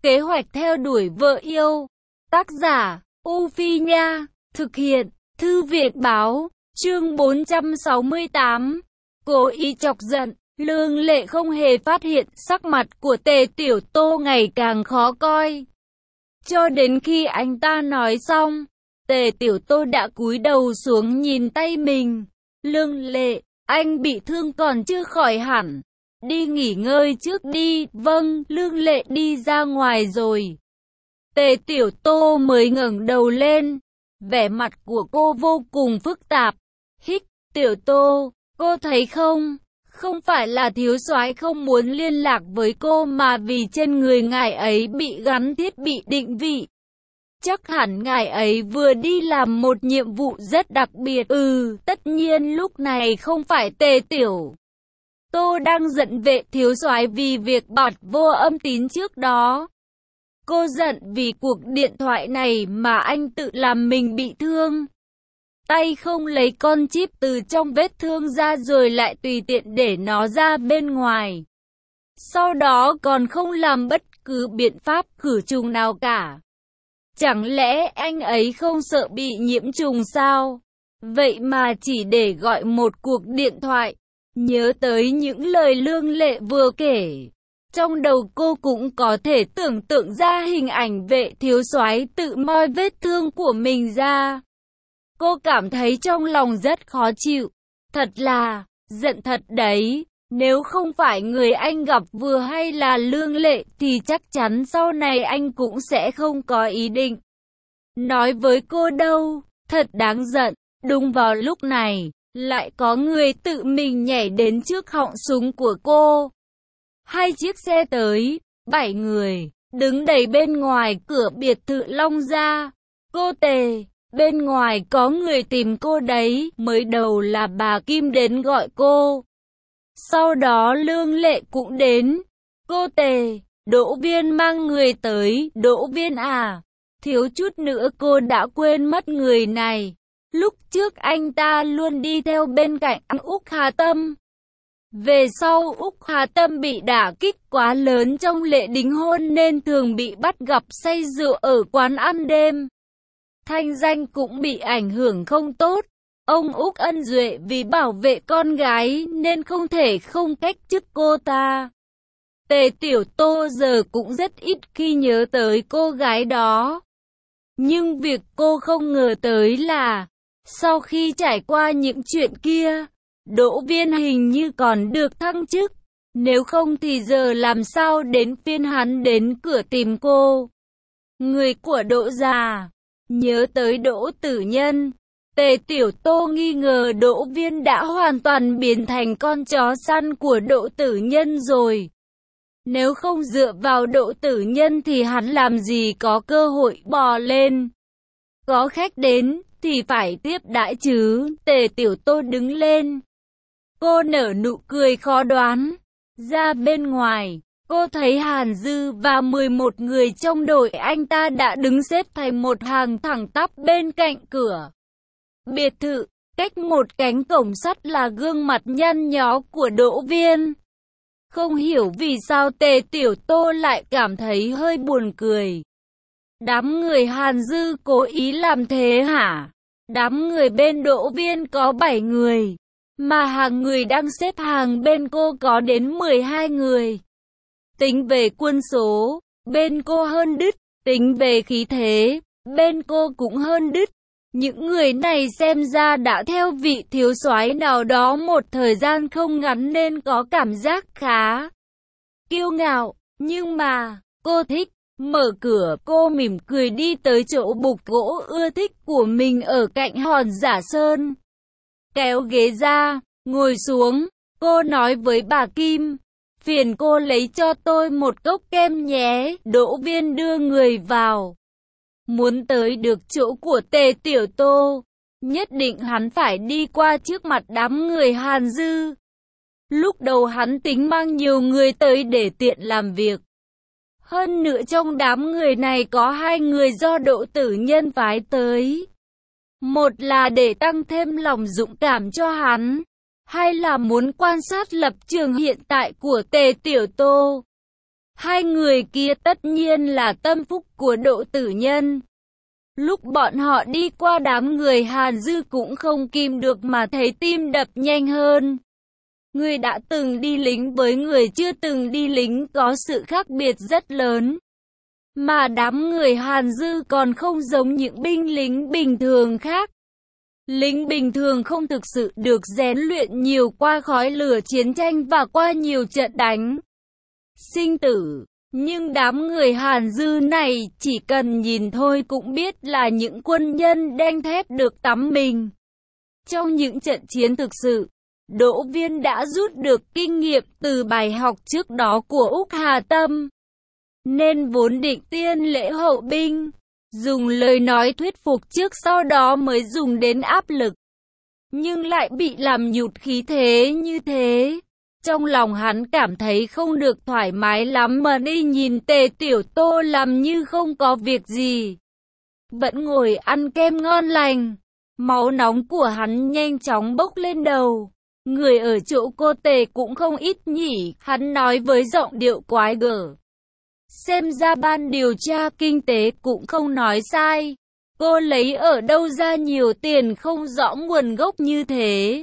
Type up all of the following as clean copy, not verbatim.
Kế hoạch theo đuổi vợ yêu. Tác giả, U Phi Nha. Thực hiện, Thư viện Báo. Chương 468. Cố ý chọc giận. Lương Lệ không hề phát hiện sắc mặt của Tề Tiểu Tô ngày càng khó coi. Cho đến khi anh ta nói xong, Tề Tiểu Tô đã cúi đầu xuống nhìn tay mình. Lương Lệ, anh bị thương còn chưa khỏi hẳn. Đi nghỉ ngơi trước đi. Vâng, Lương Lệ đi ra ngoài rồi. Tề Tiểu Tô mới ngẩng đầu lên. Vẻ mặt của cô vô cùng phức tạp. Hích, Tiểu Tô, cô thấy không? Không phải là thiếu soái không muốn liên lạc với cô mà vì trên người ngài ấy bị gắn thiết bị định vị. Chắc hẳn ngài ấy vừa đi làm một nhiệm vụ rất đặc biệt. Tất nhiên lúc này không phải Tề Tiểu Tô đang giận Vệ thiếu soái vì việc bật vô âm tín trước đó. Cô giận vì cuộc điện thoại này mà anh tự làm mình bị thương. Tay không lấy con chip từ trong vết thương ra rồi lại tùy tiện để nó ra bên ngoài. Sau đó còn không làm bất cứ biện pháp khử trùng nào cả. Chẳng lẽ anh ấy không sợ bị nhiễm trùng sao? Vậy mà chỉ để gọi một cuộc điện thoại. Nhớ tới những lời Lương Lệ vừa kể. Trong đầu cô cũng có thể tưởng tượng ra hình ảnh Vệ thiếu soái tự moi vết thương của mình ra. Cô cảm thấy trong lòng rất khó chịu. Thật là, giận thật đấy. Nếu không phải người anh gặp vừa hay là Lương Lệ thì chắc chắn sau này anh cũng sẽ không có ý định nói với cô đâu. Thật đáng giận. Đúng vào lúc này, lại có người tự mình nhảy đến trước họng súng của cô. 2 chiếc xe tới, 7 người, đứng đầy bên ngoài cửa biệt thự Long Gia. Cô Tề, bên ngoài có người tìm cô đấy. Mới đầu là bà Kim đến gọi cô. Sau đó Lương Lệ cũng đến. Cô Tề, Đỗ Viên mang người tới. Đỗ Viên à? Thiếu chút nữa cô đã quên mất người này. Lúc trước anh ta luôn đi theo bên cạnh Úc Hà Tâm. Về sau Úc Hà Tâm bị đả kích quá lớn trong lễ đính hôn nên thường bị bắt gặp say rượu ở quán ăn đêm. Thanh danh cũng bị ảnh hưởng không tốt. Ông Úc Ân Duệ vì bảo vệ con gái nên không thể không cách chức cô ta. Tề Tiểu Tô giờ cũng rất ít khi nhớ tới cô gái đó. Nhưng việc cô không ngờ tới là, sau khi trải qua những chuyện kia, Đỗ Viên hình như còn được thăng chức. Nếu không thì giờ làm sao đến phiên hắn đến cửa tìm cô. Người của Đỗ gia. Nhớ tới Đỗ Tử Nhân, Tề Tiểu Tô nghi ngờ Đỗ Viên đã hoàn toàn biến thành con chó săn của Đỗ Tử Nhân rồi. Nếu không dựa vào Đỗ Tử Nhân thì hắn làm gì có cơ hội bò lên. Có khách đến thì phải tiếp đãi chứ. Tề Tiểu Tô đứng lên. Cô nở nụ cười khó đoán. Ra bên ngoài, cô thấy Hàn Dư và 11 người trong đội anh ta đã đứng xếp thành một hàng thẳng tắp bên cạnh cửa biệt thự. Cách một cánh cổng sắt là gương mặt nhăn nhó của Đỗ Viên. Không hiểu vì sao Tề Tiểu Tô lại cảm thấy hơi buồn cười. Đám người Hàn Dư cố ý làm thế hả? Đám người bên Đỗ Viên có 7 người, mà hàng người đang xếp hàng bên cô có đến 12 người. Tính về quân số, bên cô hơn đứt. Tính về khí thế, bên cô cũng hơn đứt. Những người này xem ra đã theo vị thiếu soái nào đó một thời gian không ngắn nên có cảm giác khá kiêu ngạo. Nhưng mà, cô thích. Mở cửa, cô mỉm cười đi tới chỗ bục gỗ ưa thích của mình ở cạnh hòn Giả Sơn. Kéo ghế ra, ngồi xuống. Cô nói với bà Kim, phiền cô lấy cho tôi một cốc kem nhé. Đỗ Viên đưa người vào. Muốn tới được chỗ của Tề Tiểu Tô, nhất định hắn phải đi qua trước mặt đám người Hàn Dư. Lúc đầu hắn tính mang nhiều người tới để tiện làm việc. Hơn nữa trong đám người này có 2 người do Đỗ Tử Nhân phái tới. Một là để tăng thêm lòng dũng cảm cho hắn, hay là muốn quan sát lập trường hiện tại của Tề Tiểu Tô. Hai người kia tất nhiên là tâm phúc của Đỗ Tử Nhân. Lúc bọn họ đi qua đám người Hàn Dư cũng không kìm được mà thấy tim đập nhanh hơn. Người đã từng đi lính với người chưa từng đi lính có sự khác biệt rất lớn. Mà đám người Hàn Dư còn không giống những binh lính bình thường khác. Lính bình thường không thực sự được rèn luyện nhiều qua khói lửa chiến tranh và qua nhiều trận đánh sinh tử. Nhưng đám người Hàn Dư này chỉ cần nhìn thôi cũng biết là những quân nhân đanh thép được tắm mình. Trong những trận chiến thực sự, Đỗ Viên đã rút được kinh nghiệm từ bài học trước đó của Úc Hà Tâm. Nên vốn định tiên lễ hậu binh, dùng lời nói thuyết phục trước sau đó mới dùng đến áp lực. Nhưng lại bị làm nhụt khí thế như thế. Trong lòng hắn cảm thấy không được thoải mái lắm mà đi nhìn Tề Tiểu Tô làm như không có việc gì. Vẫn ngồi ăn kem ngon lành. Máu nóng của hắn nhanh chóng bốc lên đầu. Người ở chỗ cô Tề cũng không ít nhỉ, hắn nói với giọng điệu quái gở. Xem ra ban điều tra kinh tế cũng không nói sai. Cô lấy ở đâu ra nhiều tiền không rõ nguồn gốc như thế?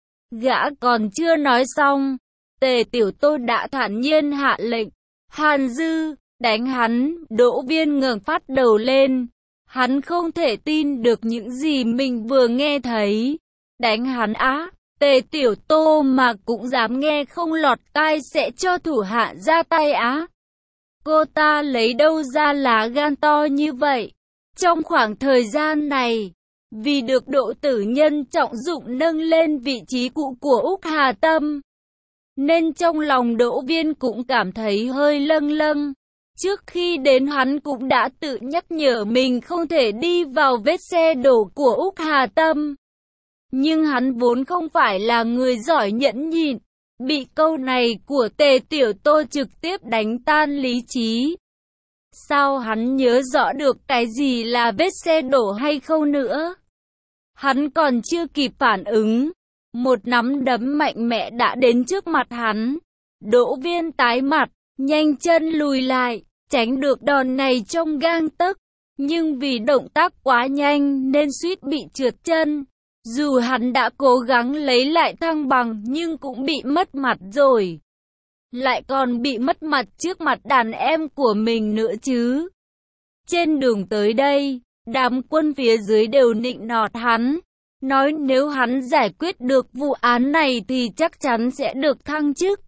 Gã còn chưa nói xong, Tề Tiểu Tô đã thản nhiên hạ lệnh. Hàn Dư, đánh hắn. Đỗ Viên ngẩng phát đầu lên. Hắn không thể tin được những gì mình vừa nghe thấy. Đánh hắn á? Tề Tiểu Tô mà cũng dám nghe không lọt tai sẽ cho thủ hạ ra tay á? Cô ta lấy đâu ra lá gan to như vậy? Trong khoảng thời gian này, vì được Đỗ Tử Nhân trọng dụng nâng lên vị trí cũ của Úc Hà Tâm, nên trong lòng Đỗ Viên cũng cảm thấy hơi lâng lâng. Trước khi đến hắn cũng đã tự nhắc nhở mình không thể đi vào vết xe đổ của Úc Hà Tâm. Nhưng hắn vốn không phải là người giỏi nhẫn nhịn, bị câu này của Tề Tiểu Tô trực tiếp đánh tan lý trí. Sao hắn nhớ rõ được cái gì là vết xe đổ hay không nữa? Hắn còn chưa kịp phản ứng, một nắm đấm mạnh mẽ đã đến trước mặt hắn. Đỗ Viên tái mặt, nhanh chân lùi lại, tránh được đòn này trong gang tấc. Nhưng vì động tác quá nhanh nên suýt bị trượt chân. Dù hắn đã cố gắng lấy lại thăng bằng nhưng cũng bị mất mặt rồi. Lại còn bị mất mặt trước mặt đàn em của mình nữa chứ. Trên đường tới đây, đám quân phía dưới đều nịnh nọt hắn. Nói nếu hắn giải quyết được vụ án này thì chắc chắn sẽ được thăng chức.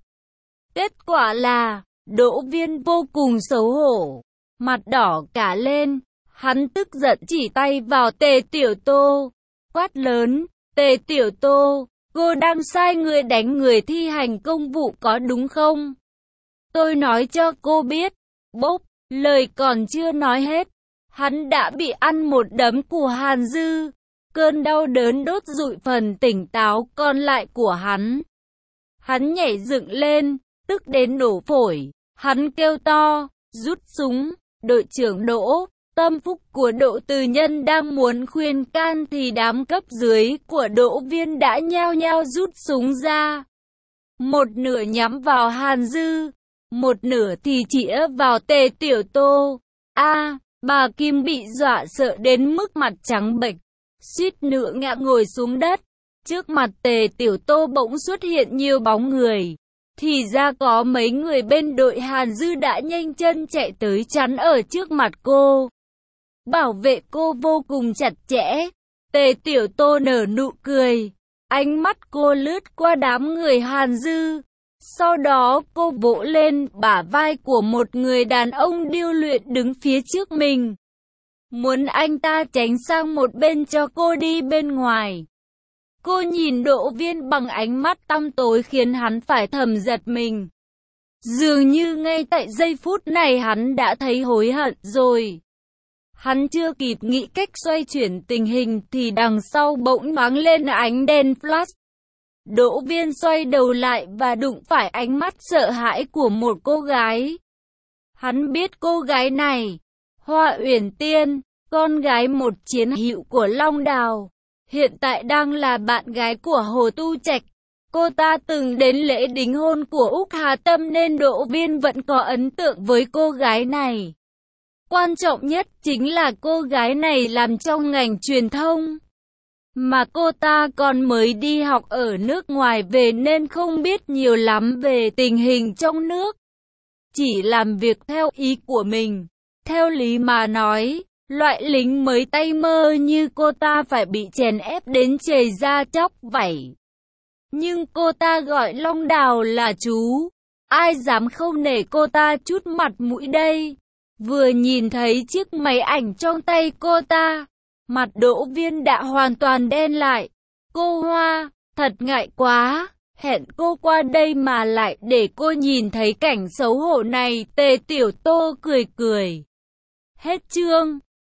Kết quả là, Đỗ Viên vô cùng xấu hổ, mặt đỏ cả lên. Hắn tức giận chỉ tay vào Tề Tiểu Tô, quát lớn, Tề Tiểu Tô, cô đang sai người đánh người thi hành công vụ có đúng không? Tôi nói cho cô biết. Bốp, lời còn chưa nói hết, hắn đã bị ăn một đấm của Hàn Dư. Cơn đau đớn đốt rụi phần tỉnh táo còn lại của hắn. Hắn nhảy dựng lên, tức đến nổ phổi. Hắn kêu to, rút súng. Đội trưởng Đỗ, tâm phúc của Đỗ Tử Nhân đang muốn khuyên can thì đám cấp dưới của Đỗ Viên đã nhao nhao rút súng ra. Một nửa nhắm vào Hàn Dư, một nửa thì chĩa vào Tề Tiểu Tô. Bà Kim bị dọa sợ đến mức mặt trắng bệch, suýt nữa ngã ngồi xuống đất. Trước mặt Tề Tiểu Tô bỗng xuất hiện nhiều bóng người. Thì ra có mấy người bên đội Hàn Dư đã nhanh chân chạy tới chắn ở trước mặt cô, bảo vệ cô vô cùng chặt chẽ. Tề Tiểu Tô nở nụ cười, ánh mắt cô lướt qua đám người Hàn Dư. Sau đó cô vỗ lên bả vai của một người đàn ông điêu luyện đứng phía trước mình, muốn anh ta tránh sang một bên cho cô đi bên ngoài. Cô nhìn Đỗ Viên bằng ánh mắt tăm tối khiến hắn phải thầm giật mình. Dường như ngay tại giây phút này hắn đã thấy hối hận rồi. Hắn chưa kịp nghĩ cách xoay chuyển tình hình thì đằng sau bỗng bắn lên ánh đèn flash. Đỗ Viên xoay đầu lại và đụng phải ánh mắt sợ hãi của một cô gái. Hắn biết cô gái này, Hoa Uyển Tiên, con gái một chiến hữu của Long Đào, hiện tại đang là bạn gái của Hồ Tu Trạch. Cô ta từng đến lễ đính hôn của Úc Hà Tâm nên Đỗ Viên vẫn có ấn tượng với cô gái này. Quan trọng nhất chính là cô gái này làm trong ngành truyền thông. Mà cô ta còn mới đi học ở nước ngoài về nên không biết nhiều lắm về tình hình trong nước. Chỉ làm việc theo ý của mình. Theo lý mà nói, loại lính mới tay mơ như cô ta phải bị chèn ép đến chảy da chóc vảy. Nhưng cô ta gọi Long Đào là chú. Ai dám không nể cô ta chút mặt mũi đây. Vừa nhìn thấy chiếc máy ảnh trong tay cô ta, mặt Đỗ Viên đã hoàn toàn đen lại. Cô Hoa, thật ngại quá, hẹn cô qua đây mà lại để cô nhìn thấy cảnh xấu hổ này. Tề Tiểu Tô cười cười. Hết chương.